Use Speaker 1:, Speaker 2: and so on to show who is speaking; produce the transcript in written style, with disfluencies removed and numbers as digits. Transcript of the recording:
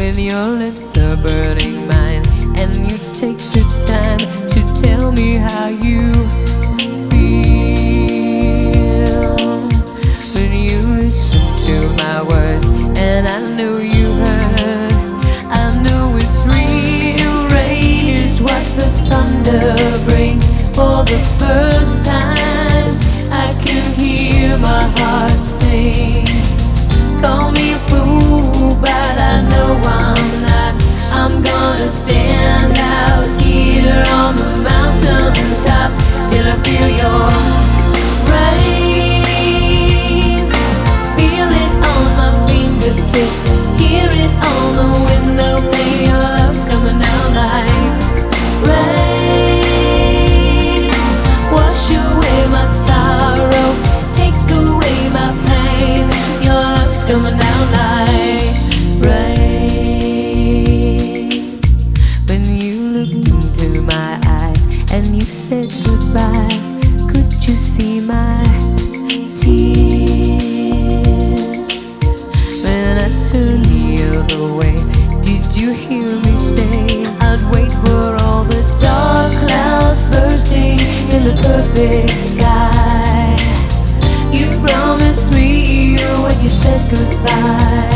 Speaker 1: when your lips are burning mine, and you take the time to tell me how you feel. When you listen to my words, and I know you heard, I know it's real. Rain is what the thunder brings. For the first time I can hear my heart sing. Call me a fool, but I know I'm not. I'm gonna stand out here on the mountain top till I feel your rain. Feel it on my fingertips, hear it on the window pane. Your love's coming down like rain. Wash away my sorrow, take away my pain. Your love's coming down like rain. When you looked into my eyes and you said goodbye, could you see my tears? When I turned the other way, did you hear me say I'd wait for all the dark clouds bursting in the perfect sky? You promised me when you said goodbye.